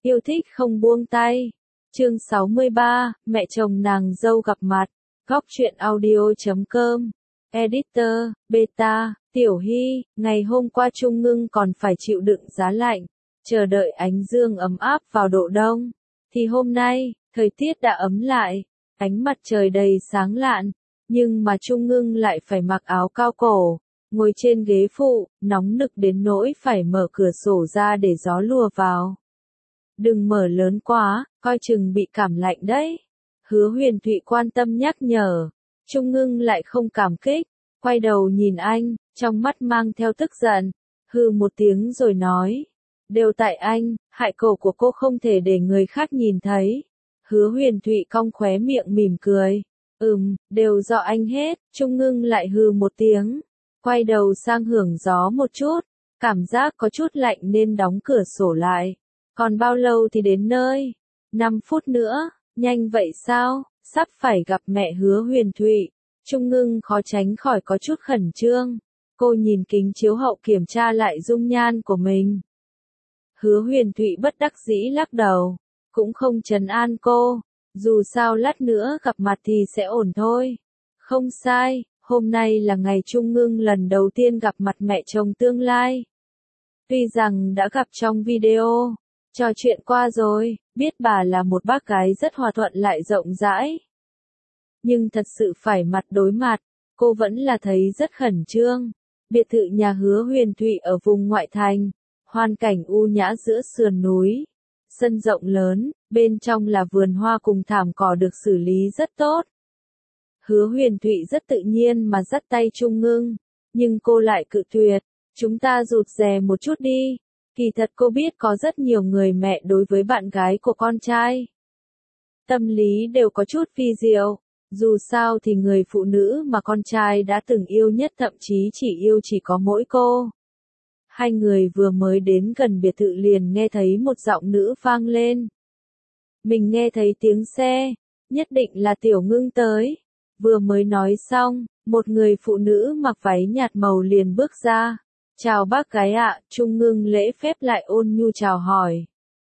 yêu thích không buông tay. Chương 63, mẹ chồng nàng dâu gặp mặt. Góc truyện audio.com. Editor, Beta, Tiểu Hy, ngày hôm qua Trung Ngưng còn phải chịu đựng giá lạnh, chờ đợi ánh dương ấm áp vào độ đông. Thì hôm nay, thời tiết đã ấm lại, ánh mặt trời đầy sáng lạn, nhưng mà Trung Ngưng lại phải mặc áo cao cổ, ngồi trên ghế phụ, nóng nực đến nỗi phải mở cửa sổ ra để gió lùa vào. Đừng mở lớn quá, coi chừng bị cảm lạnh đấy. Hứa Huyền Thụy quan tâm nhắc nhở. Trung Ngưng lại không cảm kích, quay đầu nhìn anh, trong mắt mang theo tức giận, hừ một tiếng rồi nói. Đều tại anh, hại cổ của cô không thể để người khác nhìn thấy. Hứa Huyền Thụy cong khóe miệng mỉm cười. Đều do anh hết. Trung Ngưng lại hừ một tiếng, quay đầu sang hưởng gió một chút, cảm giác có chút lạnh nên đóng cửa sổ lại. Còn bao lâu thì đến nơi? 5 phút nữa, nhanh vậy sao? Sắp phải gặp mẹ Hứa Huyền Thụy. Trung Ngưng khó tránh khỏi có chút khẩn trương. Cô nhìn kính chiếu hậu kiểm tra lại dung nhan của mình. Hứa Huyền Thụy bất đắc dĩ lắc đầu, cũng không trấn an cô. Dù sao lát nữa gặp mặt thì sẽ ổn thôi. Không sai, hôm nay là ngày Trung Ngưng lần đầu tiên gặp mặt mẹ chồng tương lai. Tuy rằng đã gặp trong video, trò chuyện qua rồi, biết bà là một bác gái rất hòa thuận lại rộng rãi. Nhưng thật sự phải mặt đối mặt, cô vẫn là thấy rất khẩn trương. Biệt thự nhà Hứa Huyền Thụy ở vùng ngoại thành, hoàn cảnh u nhã giữa sườn núi. Sân rộng lớn, bên trong là vườn hoa cùng thảm cỏ được xử lý rất tốt. Hứa Huyền Thụy rất tự nhiên mà dắt tay Trung Ngưng, nhưng cô lại cự tuyệt. Chúng ta rụt rè một chút đi. Kỳ thật cô biết có rất nhiều người mẹ đối với bạn gái của con trai. Tâm lý đều có chút phi diệu. Dù sao thì người phụ nữ mà con trai đã từng yêu nhất thậm chí chỉ có mỗi cô. Hai người vừa mới đến gần biệt thự liền nghe thấy một giọng nữ vang lên. Mình nghe thấy tiếng xe, nhất định là Tiểu Ngưng tới. Vừa mới nói xong, một người phụ nữ mặc váy nhạt màu liền bước ra. Chào bác gái ạ. Trung Ngưng lễ phép lại ôn nhu chào hỏi.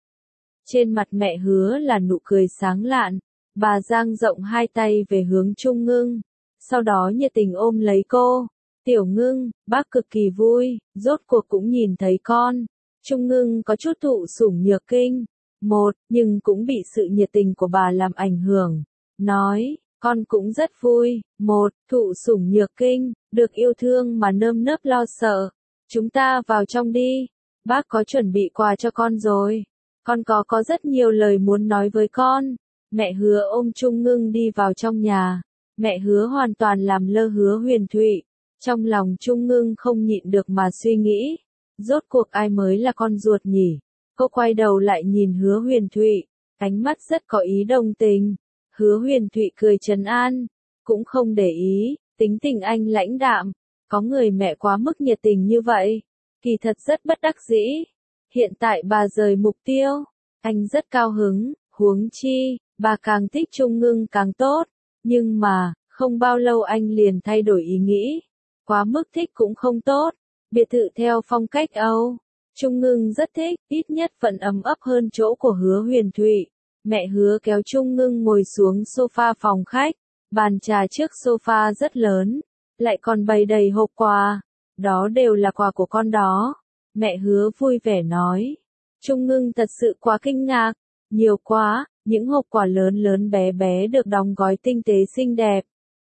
Trên mặt mẹ Hứa là nụ cười sáng lạn, bà dang rộng hai tay về hướng Trung Ngưng, sau đó nhiệt tình ôm lấy cô. Tiểu Ngưng, bác cực kỳ vui, rốt cuộc cũng nhìn thấy con. Trung Ngưng có chút thụ sủng nhược kinh, nhưng cũng bị sự nhiệt tình của bà làm ảnh hưởng. Nói, con cũng rất vui, thụ sủng nhược kinh, được yêu thương mà nơm nớp lo sợ. Chúng ta vào trong đi, bác có chuẩn bị quà cho con rồi. Con có rất nhiều lời muốn nói với con. Mẹ Hứa ôm Trung Ngưng đi vào trong nhà. Mẹ Hứa hoàn toàn làm lơ Hứa Huyền Thụy. Trong lòng Trung Ngưng không nhịn được mà suy nghĩ. Rốt cuộc ai mới là con ruột nhỉ? Cô quay đầu lại nhìn Hứa Huyền Thụy, ánh mắt rất có ý đồng tình. Hứa Huyền Thụy cười trấn an, cũng không để ý, tính tình anh lãnh đạm. Có người mẹ quá mức nhiệt tình như vậy, kỳ thật rất bất đắc dĩ. Hiện tại bà rời mục tiêu, anh rất cao hứng, huống chi, bà càng thích Trung Ngưng càng tốt. Nhưng mà, không bao lâu anh liền thay đổi ý nghĩ. Quá mức thích cũng không tốt. Biệt thự theo phong cách Âu, Trung Ngưng rất thích, ít nhất vẫn ấm ấp hơn chỗ của Hứa Huyền Thụy. Mẹ Hứa kéo Trung Ngưng ngồi xuống sofa phòng khách, bàn trà trước sofa rất lớn, lại còn bày đầy hộp quà. Đó đều là quà của con đó. Mẹ Hứa vui vẻ nói. Trung Ngưng thật sự quá kinh ngạc, nhiều quá, những hộp quà lớn lớn bé bé được đóng gói tinh tế xinh đẹp.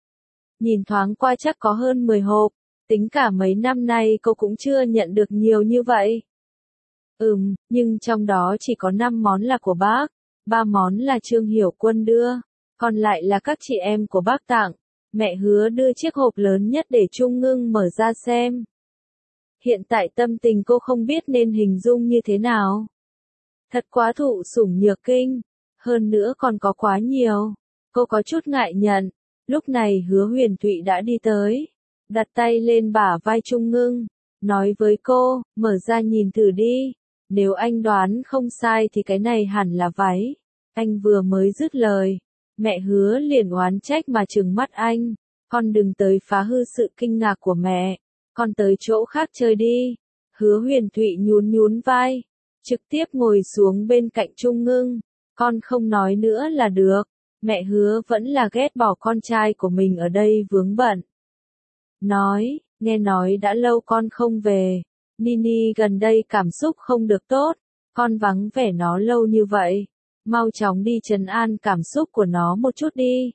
Nhìn thoáng qua chắc có hơn 10 hộp, tính cả mấy năm nay cô cũng chưa nhận được nhiều như vậy. Nhưng trong đó chỉ có 5 món là của bác, 3 món là Trương Hiểu Quân đưa, còn lại là các chị em của bác tặng. Mẹ Hứa đưa chiếc hộp lớn nhất để Trung Ngưng mở ra xem. Hiện tại tâm tình cô không biết nên hình dung như thế nào. Thật quá thụ sủng nhược kinh, hơn nữa còn có quá nhiều. Cô có chút ngại nhận. Lúc này Hứa Huyền Thụy đã đi tới, đặt tay lên bả vai Trung Ngưng, nói với cô, mở ra nhìn thử đi. Nếu anh đoán không sai thì cái này hẳn là váy. Anh vừa mới dứt lời, mẹ Hứa liền oán trách mà trừng mắt anh. Con đừng tới phá hư sự kinh ngạc của mẹ, con tới chỗ khác chơi đi. Hứa Huyền Thụy nhún nhún vai. trực tiếp ngồi xuống bên cạnh Trung Ngưng. Con không nói nữa là được. Mẹ Hứa vẫn là ghét bỏ con trai của mình ở đây vướng bận. Nói, nghe nói đã lâu con không về. Nini gần đây cảm xúc không được tốt. Con vắng vẻ nó lâu như vậy. Mau chóng đi trấn an cảm xúc của nó một chút đi.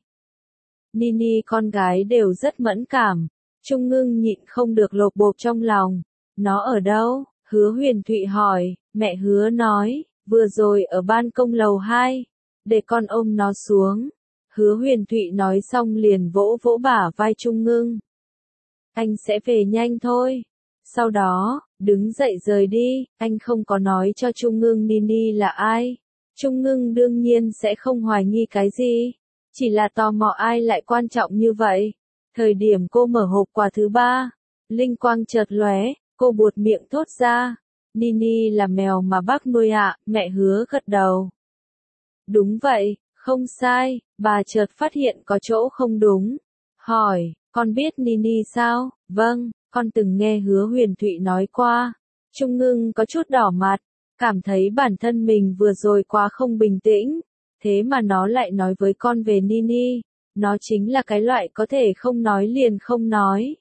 Nini con gái đều rất mẫn cảm. Trung Ngưng nhịn không được lột bột trong lòng. Nó ở đâu? Hứa Huyền Thụy hỏi. Mẹ Hứa nói, vừa rồi ở ban công lầu 2. Để con ôm nó xuống. Hứa Huyền Thụy nói xong liền vỗ vỗ bả vai Trung Ngưng. Anh sẽ về nhanh thôi. Sau đó, đứng dậy rời đi, anh không có nói cho Trung Ngưng Nini là ai. Trung Ngưng đương nhiên sẽ không hoài nghi cái gì. Chỉ là tò mò ai lại quan trọng như vậy. Thời điểm cô mở hộp quà thứ 3, linh quang chợt lóe, cô buột miệng thốt ra. Nini là mèo mà bác nuôi ạ, mẹ Hứa gật đầu. Đúng vậy, không sai, bà chợt phát hiện có chỗ không đúng. Hỏi, con biết Nini sao? Vâng, con từng nghe Hứa Huyền Thụy nói qua. Trung Ngưng có chút đỏ mặt, cảm thấy bản thân mình vừa rồi quá không bình tĩnh. Thế mà nó lại nói với con về Nini. Nó chính là cái loại có thể không nói liền không nói.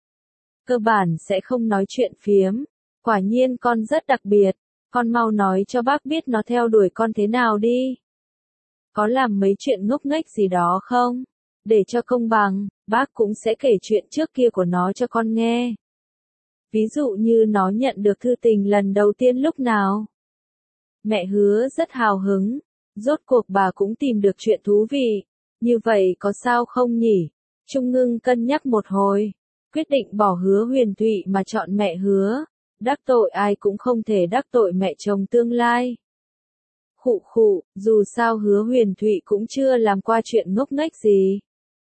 Cơ bản sẽ không nói chuyện phiếm. Quả nhiên con rất đặc biệt. Con mau nói cho bác biết nó theo đuổi con thế nào đi. Có làm mấy chuyện ngốc nghếch gì đó không? Để cho công bằng, bác cũng sẽ kể chuyện trước kia của nó cho con nghe. Ví dụ như nó nhận được thư tình lần đầu tiên lúc nào. Mẹ Hứa rất hào hứng. Rốt cuộc bà cũng tìm được chuyện thú vị. Như vậy có sao không nhỉ? Trung Ngưng cân nhắc một hồi. Quyết định bỏ Hứa Huyền Thụy mà chọn mẹ Hứa. Đắc tội ai cũng không thể đắc tội mẹ chồng tương lai. Khụ khụ, dù sao Hứa Huyền Thụy cũng chưa làm qua chuyện ngốc nghếch gì.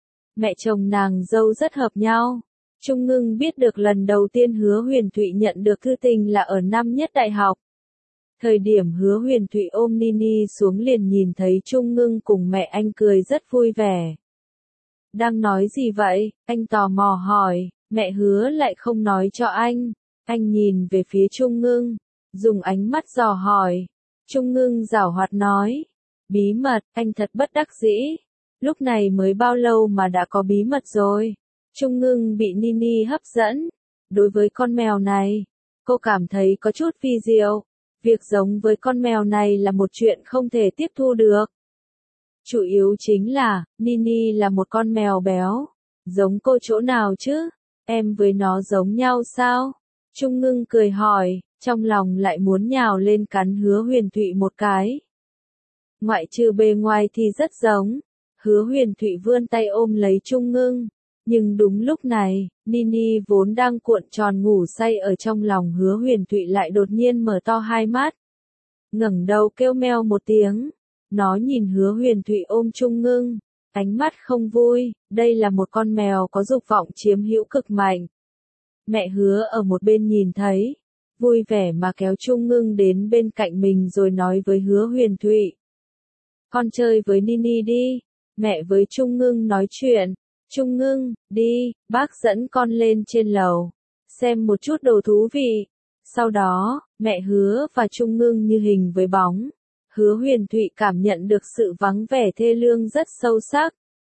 Mẹ chồng nàng dâu rất hợp nhau. Trung Ngưng biết được lần đầu tiên Hứa Huyền Thụy nhận được thư tình là ở năm nhất đại học. Thời điểm Hứa Huyền Thụy ôm Nini xuống liền nhìn thấy Trung Ngưng cùng mẹ anh cười rất vui vẻ. Đang nói gì vậy? Anh tò mò hỏi, mẹ Hứa lại không nói cho anh. Anh nhìn về phía Trung Ngưng, dùng ánh mắt dò hỏi. Trung Ngưng giảo hoạt nói, bí mật, anh thật bất đắc dĩ. Lúc này mới bao lâu mà đã có bí mật rồi. Trung Ngưng bị Nini hấp dẫn. Đối với con mèo này, cô cảm thấy có chút phi diệu. Việc giống với con mèo này là một chuyện không thể tiếp thu được. Chủ yếu chính là, Nini là một con mèo béo. Giống cô chỗ nào chứ? Em với nó giống nhau sao? Trung Ngưng cười hỏi, trong lòng lại muốn nhào lên cắn Hứa Huyền Thụy một cái. Ngoại trừ bề ngoài thì rất giống. Hứa Huyền Thụy vươn tay ôm lấy Trung Ngưng. Nhưng đúng lúc này, Nini vốn đang cuộn tròn ngủ say ở trong lòng Hứa Huyền Thụy lại đột nhiên mở to hai mắt. Ngẩng đầu kêu meo một tiếng. Nó nhìn Hứa Huyền Thụy ôm Trung Ngưng. Ánh mắt không vui, đây là một con mèo có dục vọng chiếm hữu cực mạnh. Mẹ Hứa ở một bên nhìn thấy. Vui vẻ mà kéo Trung Ngưng đến bên cạnh mình rồi nói với Hứa Huyền Thụy. Con chơi với Nini đi. Mẹ với Trung Ngưng nói chuyện. Trung Ngưng, đi, bác dẫn con lên trên lầu. Xem một chút đồ thú vị. Sau đó, mẹ Hứa và Trung Ngưng như hình với bóng. Hứa Huyền Thụy cảm nhận được sự vắng vẻ thê lương rất sâu sắc.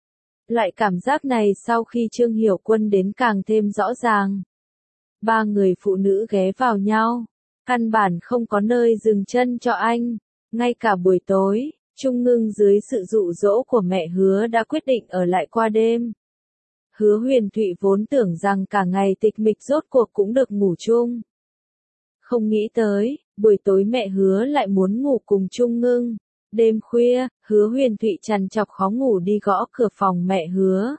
Loại cảm giác này sau khi Trương Hiểu Quân đến càng thêm rõ ràng. Ba người phụ nữ ghé vào nhau. Căn bản không có nơi dừng chân cho anh. Ngay cả buổi tối, Trung Ngưng dưới sự dụ dỗ của mẹ Hứa đã quyết định ở lại qua đêm. Hứa Huyền Thụy vốn tưởng rằng cả ngày tịch mịch rốt cuộc cũng được ngủ chung. Không nghĩ tới, buổi tối mẹ Hứa lại muốn ngủ cùng Trung Ngưng. Đêm khuya, Hứa Huyền Thụy trằn trọc khó ngủ đi gõ cửa phòng mẹ Hứa.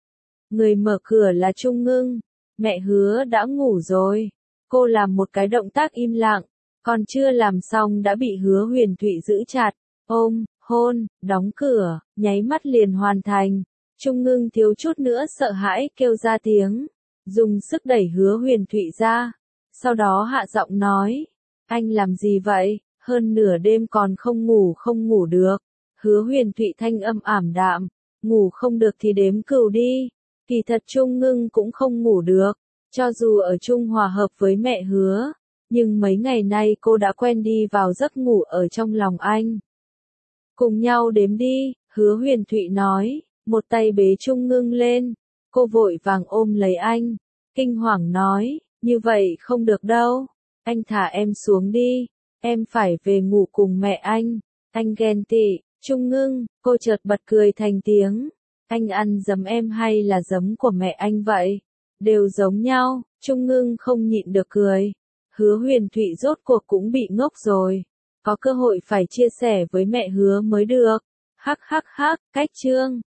Người mở cửa là Trung Ngưng. Mẹ Hứa đã ngủ rồi. Cô làm một cái động tác im lặng. Còn chưa làm xong đã bị Hứa Huyền Thụy giữ chặt. Ôm, hôn, đóng cửa, nháy mắt liền hoàn thành. Trung Ngưng thiếu chút nữa sợ hãi kêu ra tiếng. Dùng sức đẩy Hứa Huyền Thụy ra. Sau đó hạ giọng nói. Anh làm gì vậy? Hơn nửa đêm còn không ngủ được. Hứa Huyền Thụy thanh âm ảm đạm. Ngủ không được thì đếm cừu đi. Kỳ thật Trung Ngưng cũng không ngủ được. Cho dù ở chung hòa hợp với mẹ Hứa. Nhưng mấy ngày nay cô đã quen đi vào giấc ngủ ở trong lòng anh. Cùng nhau đếm đi, Hứa Huyền Thụy nói, một tay bế Trung Ngưng lên. Cô vội vàng ôm lấy anh, kinh hoàng nói, như vậy không được đâu, anh thả em xuống đi, em phải về ngủ cùng mẹ anh ghen tị, Trung Ngưng, cô chợt bật cười thành tiếng, anh ăn giấm em hay là giấm của mẹ anh vậy? Đều giống nhau, Trung Ngưng không nhịn được cười. Hứa Huyền Thụy rốt cuộc cũng bị ngốc rồi, có cơ hội phải chia sẻ với mẹ Hứa mới được. Hắc hắc hắc, cách chương